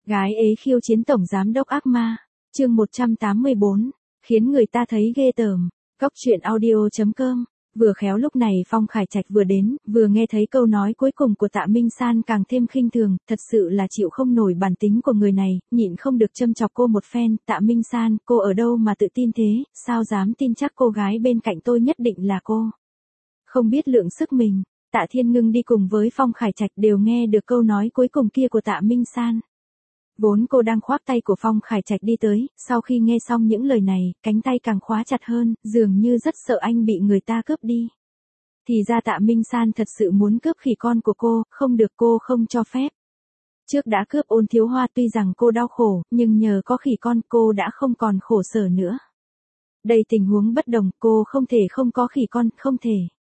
Gái ế khiêu chiến tổng giám đốc ác ma. Chương 184. Khiến người ta thấy ghê tởm. Cóc truyện audio.com. Vừa khéo lúc này Phong Khải Trạch vừa đến, vừa nghe thấy câu nói cuối cùng của Tạ Minh San càng thêm khinh thường, thật sự là chịu không nổi bản tính của người này, nhịn không được châm chọc cô một phen. Tạ Minh San, cô ở đâu mà tự tin thế, sao dám tin chắc cô gái bên cạnh tôi nhất định là cô. Không biết lượng sức mình. Tạ Thiên Ngưng đi cùng với Phong Khải Trạch đều nghe được câu nói cuối cùng kia của Tạ Minh San. Vốn cô đang khoác tay của Phong Khải Trạch đi tới, sau khi nghe xong những lời này, cánh tay càng khóa chặt hơn, dường như rất sợ anh bị người ta cướp đi. Thì ra Tạ Minh San thật sự muốn cướp khỉ con của cô, không được, cô không cho phép. Trước đã cướp Ôn Thiếu Hoa, tuy rằng cô đau khổ, nhưng nhờ có khỉ con cô đã không còn khổ sở nữa. Đây tình huống bất đồng, cô không thể không có khỉ con, không thể.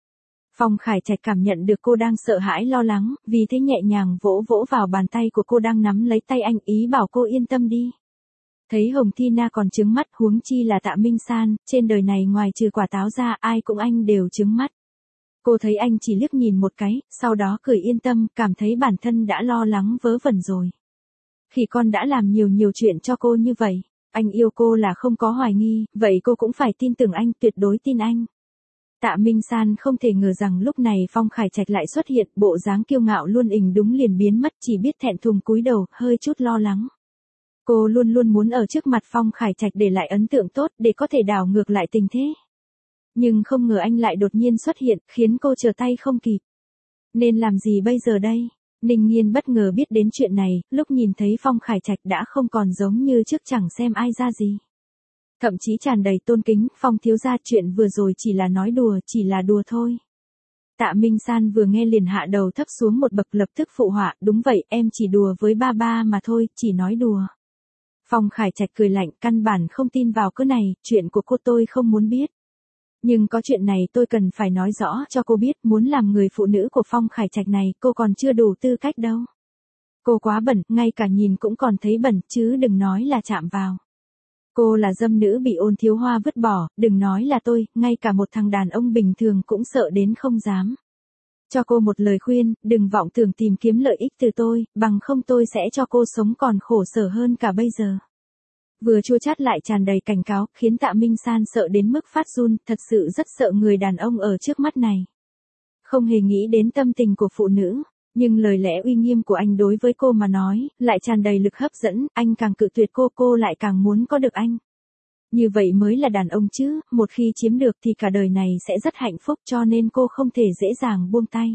Phong Khải Trạch cảm nhận được cô đang sợ hãi lo lắng, vì thế nhẹ nhàng vỗ vỗ vào bàn tay của cô đang nắm lấy tay anh, ý bảo cô yên tâm đi. Thấy Hồng Thi Na còn trướng mắt, huống chi là Tạ Minh San, trên đời này ngoài trừ quả táo ra ai cũng anh đều trướng mắt. Cô thấy anh chỉ liếc nhìn một cái, sau đó cười yên tâm, cảm thấy bản thân đã lo lắng vớ vẩn rồi. Khỉ con đã làm nhiều chuyện cho cô như vậy, anh yêu cô là không có hoài nghi, vậy cô cũng phải tin tưởng anh, tuyệt đối tin anh. Tạ Minh San không thể ngờ rằng lúc này Phong Khải Trạch lại xuất hiện, bộ dáng kiêu ngạo luôn ình đúng liền biến mất, chỉ biết thẹn thùng cúi đầu, hơi chút lo lắng. Cô luôn luôn muốn ở trước mặt Phong Khải Trạch để lại ấn tượng tốt, để có thể đảo ngược lại tình thế. Nhưng không ngờ anh lại đột nhiên xuất hiện, khiến cô trở tay không kịp. Nên làm gì bây giờ đây? Ninh Nghiên bất ngờ biết đến chuyện này, lúc nhìn thấy Phong Khải Trạch đã không còn giống như trước, chẳng xem ai ra gì. Thậm chí tràn đầy tôn kính, Phong thiếu gia, chuyện vừa rồi chỉ là nói đùa, chỉ là đùa thôi. Tạ Minh San vừa nghe liền hạ đầu thấp xuống một bậc, lập tức phụ họa, đúng vậy, em chỉ đùa với ba ba mà thôi, chỉ nói đùa. Phong Khải Trạch cười lạnh, căn bản không tin vào cái này, chuyện của cô tôi không muốn biết. Nhưng có chuyện này tôi cần phải nói rõ cho cô biết, muốn làm người phụ nữ của Phong Khải Trạch này, cô còn chưa đủ tư cách đâu. Cô quá bẩn, ngay cả nhìn cũng còn thấy bẩn, chứ đừng nói là chạm vào. Cô là dâm nữ bị Ôn Thiếu Hoa vứt bỏ, đừng nói là tôi, ngay cả một thằng đàn ông bình thường cũng sợ đến không dám. Cho cô một lời khuyên, đừng vọng tưởng tìm kiếm lợi ích từ tôi, bằng không tôi sẽ cho cô sống còn khổ sở hơn cả bây giờ. Vừa chua chát lại tràn đầy cảnh cáo, khiến Tạ Minh San sợ đến mức phát run, thật sự rất sợ người đàn ông ở trước mắt này. Không hề nghĩ đến tâm tình của phụ nữ. Nhưng lời lẽ uy nghiêm của anh đối với cô mà nói, lại tràn đầy lực hấp dẫn, anh càng cự tuyệt cô lại càng muốn có được anh. Như vậy mới là đàn ông chứ, một khi chiếm được thì cả đời này sẽ rất hạnh phúc, cho nên cô không thể dễ dàng buông tay.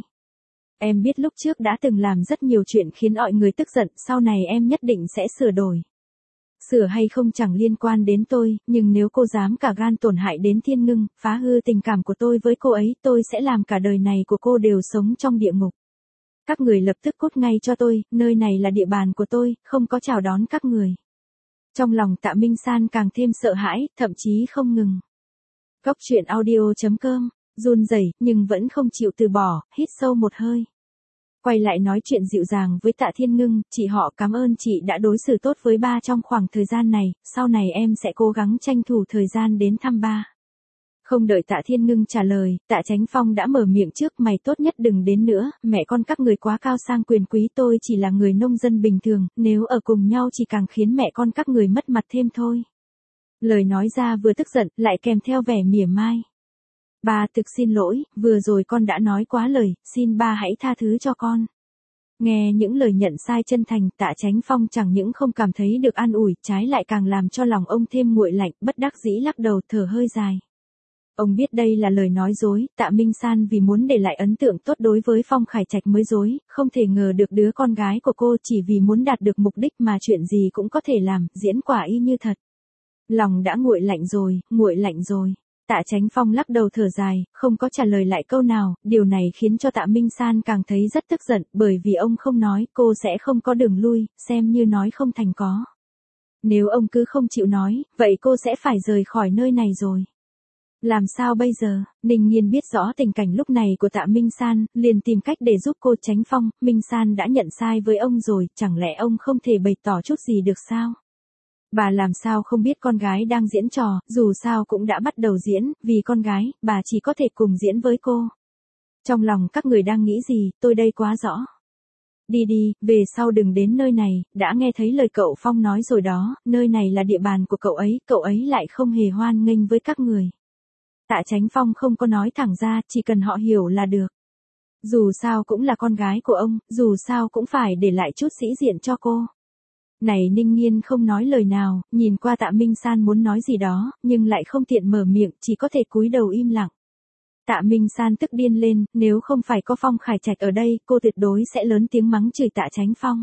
Em biết lúc trước đã từng làm rất nhiều chuyện khiến mọi người tức giận, sau này em nhất định sẽ sửa đổi. Sửa hay không chẳng liên quan đến tôi, nhưng nếu cô dám cả gan tổn hại đến Thiên Ngưng, phá hư tình cảm của tôi với cô ấy, tôi sẽ làm cả đời này của cô đều sống trong địa ngục. Các người lập tức cút ngay cho tôi, nơi này là địa bàn của tôi, không có chào đón các người. Trong lòng Tạ Minh San càng thêm sợ hãi, thậm chí không ngừng. Cóc truyện audio.com, run rẩy nhưng vẫn không chịu từ bỏ, hít sâu một hơi. Quay lại nói chuyện dịu dàng với Tạ Thiên Ngưng, chị họ cảm ơn chị đã đối xử tốt với ba trong khoảng thời gian này, sau này em sẽ cố gắng tranh thủ thời gian đến thăm ba. Không đợi Tạ Thiên Ngưng trả lời, Tạ Chánh Phong đã mở miệng trước, mày tốt nhất đừng đến nữa, mẹ con các người quá cao sang quyền quý, tôi chỉ là người nông dân bình thường, nếu ở cùng nhau chỉ càng khiến mẹ con các người mất mặt thêm thôi. Lời nói ra vừa tức giận, lại kèm theo vẻ mỉa mai. Ba, thực xin lỗi, vừa rồi con đã nói quá lời, xin ba hãy tha thứ cho con. Nghe những lời nhận sai chân thành, Tạ Chánh Phong chẳng những không cảm thấy được an ủi, trái lại càng làm cho lòng ông thêm nguội lạnh, bất đắc dĩ lắc đầu, thở hơi dài. Ông biết đây là lời nói dối, Tạ Minh San vì muốn để lại ấn tượng tốt đối với Phong Khải Trạch mới dối, không thể ngờ được đứa con gái của cô chỉ vì muốn đạt được mục đích mà chuyện gì cũng có thể làm, diễn quả y như thật. Lòng đã nguội lạnh rồi. Tạ Chánh Phong lắc đầu thở dài, không có trả lời lại câu nào, điều này khiến cho Tạ Minh San càng thấy rất tức giận, bởi vì ông không nói, cô sẽ không có đường lui, xem như nói không thành có. Nếu ông cứ không chịu nói, vậy cô sẽ phải rời khỏi nơi này rồi. Làm sao bây giờ? Ninh Nghiên biết rõ tình cảnh lúc này của Tạ Minh San, liền tìm cách để giúp cô. Chánh Phong, Minh San đã nhận sai với ông rồi, chẳng lẽ ông không thể bày tỏ chút gì được sao? Bà làm sao không biết con gái đang diễn trò, dù sao cũng đã bắt đầu diễn, vì con gái, bà chỉ có thể cùng diễn với cô. Trong lòng các người đang nghĩ gì, tôi đây quá rõ. Đi đi, về sau đừng đến nơi này, đã nghe thấy lời cậu Phong nói rồi đó, nơi này là địa bàn của cậu ấy lại không hề hoan nghênh với các người. Tạ Chánh Phong không có nói thẳng ra, chỉ cần họ hiểu là được. Dù sao cũng là con gái của ông, dù sao cũng phải để lại chút sĩ diện cho cô. Này Ninh Nghiên không nói lời nào, nhìn qua Tạ Minh San muốn nói gì đó, nhưng lại không tiện mở miệng, chỉ có thể cúi đầu im lặng. Tạ Minh San tức điên lên, nếu không phải có Phong Khải Trạch ở đây, cô tuyệt đối sẽ lớn tiếng mắng chửi Tạ Chánh Phong.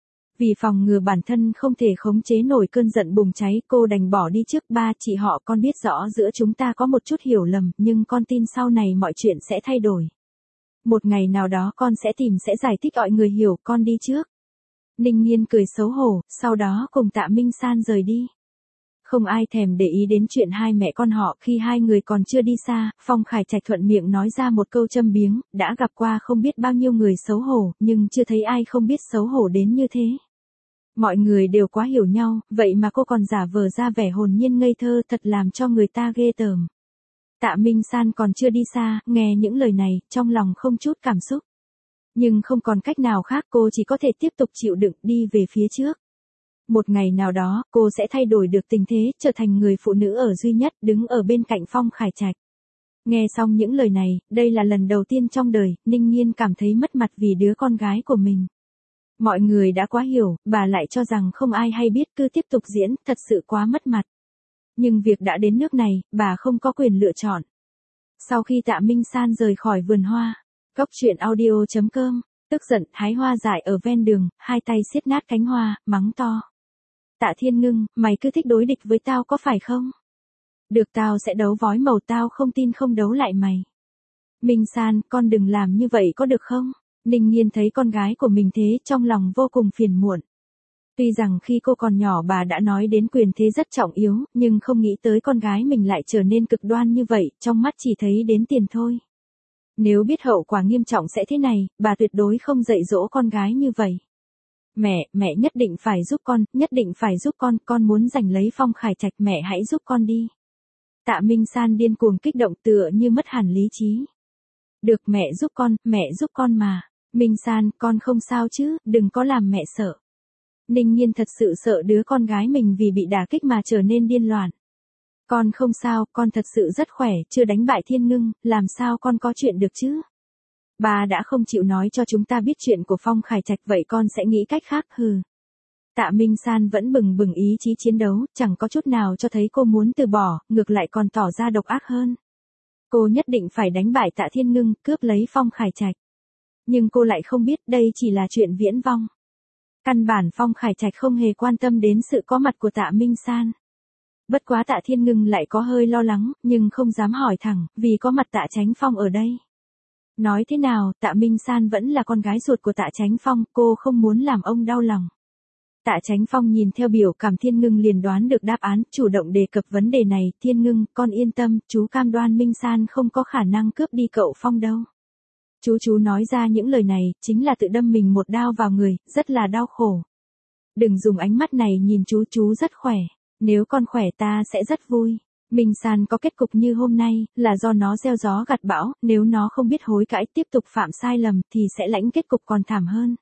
Vì phòng ngừa bản thân không thể khống chế nổi cơn giận bùng cháy, cô đành bỏ đi trước. Ba chị họ, con biết rõ giữa chúng ta có một chút hiểu lầm, nhưng con tin sau này mọi chuyện sẽ thay đổi. Một ngày nào đó con sẽ giải thích mọi người hiểu, con đi trước. Ninh Nghiên cười xấu hổ, sau đó cùng Tạ Minh San rời đi. Không ai thèm để ý đến chuyện hai mẹ con họ, khi hai người còn chưa đi xa, Phong Khải Trạch thuận miệng nói ra một câu châm biếm, đã gặp qua không biết bao nhiêu người xấu hổ, nhưng chưa thấy ai không biết xấu hổ đến như thế. Mọi người đều quá hiểu nhau, vậy mà cô còn giả vờ ra vẻ hồn nhiên ngây thơ, thật làm cho người ta ghê tởm. Tạ Minh San còn chưa đi xa, nghe những lời này, trong lòng không chút cảm xúc. Nhưng không còn cách nào khác, cô chỉ có thể tiếp tục chịu đựng, đi về phía trước. Một ngày nào đó, cô sẽ thay đổi được tình thế, trở thành người phụ nữ ở duy nhất, đứng ở bên cạnh Phong Khải Trạch. Nghe xong những lời này, đây là lần đầu tiên trong đời, Ninh Nghiên cảm thấy mất mặt vì đứa con gái của mình. Mọi người đã quá hiểu, bà lại cho rằng không ai hay biết, cứ tiếp tục diễn, thật sự quá mất mặt. Nhưng việc đã đến nước này, bà không có quyền lựa chọn. Sau khi Tạ Minh San rời khỏi vườn hoa, Góc Chuyện Audio.com, tức giận, hái hoa dại ở ven đường, hai tay siết nát cánh hoa, mắng to. Tạ Thiên Ngưng, mày cứ thích đối địch với tao có phải không? Được, tao sẽ đấu vói màu, tao không tin không đấu lại mày. Minh San, con đừng làm như vậy có được không? Ninh Nghiên thấy con gái của mình thế, trong lòng vô cùng phiền muộn. Tuy rằng khi cô còn nhỏ bà đã nói đến quyền thế rất trọng yếu, nhưng không nghĩ tới con gái mình lại trở nên cực đoan như vậy, trong mắt chỉ thấy đến tiền thôi. Nếu biết hậu quả nghiêm trọng sẽ thế này, bà tuyệt đối không dạy dỗ con gái như vậy. Mẹ nhất định phải giúp con muốn giành lấy Phong Khải Trạch, mẹ hãy giúp con đi. Tạ Minh San điên cuồng kích động, tựa như mất hẳn lý trí. Được, mẹ giúp con mà. Minh San, con không sao chứ, đừng có làm mẹ sợ. Ninh Nghiên thật sự sợ đứa con gái mình vì bị đả kích mà trở nên điên loạn. Con không sao, con thật sự rất khỏe, chưa đánh bại Thiên Ngưng, làm sao con có chuyện được chứ? Bà đã không chịu nói cho chúng ta biết chuyện của Phong Khải Trạch, vậy con sẽ nghĩ cách khác, hừ. Tạ Minh San vẫn bừng bừng ý chí chiến đấu, chẳng có chút nào cho thấy cô muốn từ bỏ, ngược lại còn tỏ ra độc ác hơn. Cô nhất định phải đánh bại Tạ Thiên Ngưng, cướp lấy Phong Khải Trạch. Nhưng cô lại không biết đây chỉ là chuyện viễn vông. Căn bản Phong Khải Trạch không hề quan tâm đến sự có mặt của Tạ Minh San. Bất quá Tạ Thiên Ngưng lại có hơi lo lắng, nhưng không dám hỏi thẳng, vì có mặt Tạ Chánh Phong ở đây. Nói thế nào, Tạ Minh San vẫn là con gái ruột của Tạ Chánh Phong, cô không muốn làm ông đau lòng. Tạ Chánh Phong nhìn theo biểu cảm Thiên Ngưng liền đoán được đáp án, chủ động đề cập vấn đề này. Thiên Ngưng, con yên tâm, chú cam đoan Minh San không có khả năng cướp đi cậu Phong đâu. Chú nói ra những lời này, chính là tự đâm mình một đao vào người, rất là đau khổ. Đừng dùng ánh mắt này nhìn chú rất khỏe. Nếu con khỏe ta sẽ rất vui. Minh San có kết cục như hôm nay, là do nó gieo gió gặt bão, nếu nó không biết hối cải tiếp tục phạm sai lầm thì sẽ lãnh kết cục còn thảm hơn.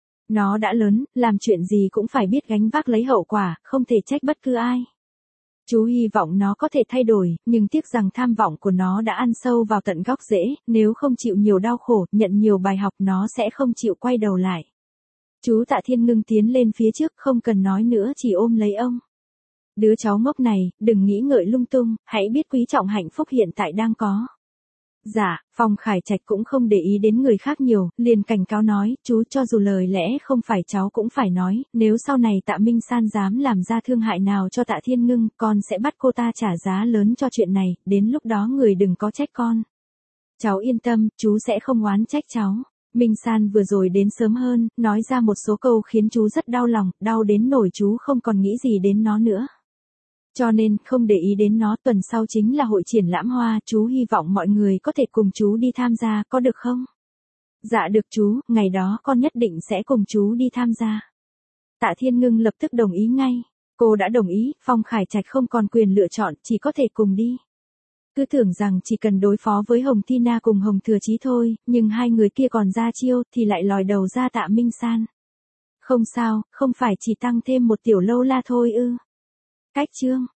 Nó đã lớn, làm chuyện gì cũng phải biết gánh vác lấy hậu quả, không thể trách bất cứ ai. Chú hy vọng nó có thể thay đổi, nhưng tiếc rằng tham vọng của nó đã ăn sâu vào tận gốc rễ, nếu không chịu nhiều đau khổ, nhận nhiều bài học nó sẽ không chịu quay đầu lại. Chú Tạ Thiên Ngưng tiến lên phía trước, không cần nói nữa, chỉ ôm lấy ông. Đứa cháu ngốc này, đừng nghĩ ngợi lung tung, hãy biết quý trọng hạnh phúc hiện tại đang có. Dạ, Phong Khải Trạch cũng không để ý đến người khác nhiều, liền cảnh cáo nói, chú cho dù lời lẽ không phải cháu cũng phải nói, nếu sau này Tạ Minh San dám làm ra thương hại nào cho Tạ Thiên Ngưng, con sẽ bắt cô ta trả giá lớn cho chuyện này, đến lúc đó người đừng có trách con. Cháu yên tâm, chú sẽ không oán trách cháu. Minh San vừa rồi đến sớm hơn, nói ra một số câu khiến chú rất đau lòng, đau đến nỗi chú không còn nghĩ gì đến nó nữa. Cho nên, không để ý đến nó, tuần sau chính là hội triển lãm hoa, chú hy vọng mọi người có thể cùng chú đi tham gia, có được không? Dạ được chú, ngày đó con nhất định sẽ cùng chú đi tham gia. Tạ Thiên Ngưng lập tức đồng ý ngay. Cô đã đồng ý, Phong Khải Trạch không còn quyền lựa chọn, chỉ có thể cùng đi. Cứ tưởng rằng chỉ cần đối phó với Hồng Thi Na cùng Hồng Thừa Chí thôi, nhưng hai người kia còn ra chiêu thì lại lòi đầu ra Tạ Minh San. Không sao, không phải chỉ tăng thêm một tiểu lâu la thôi ư. Cách chương.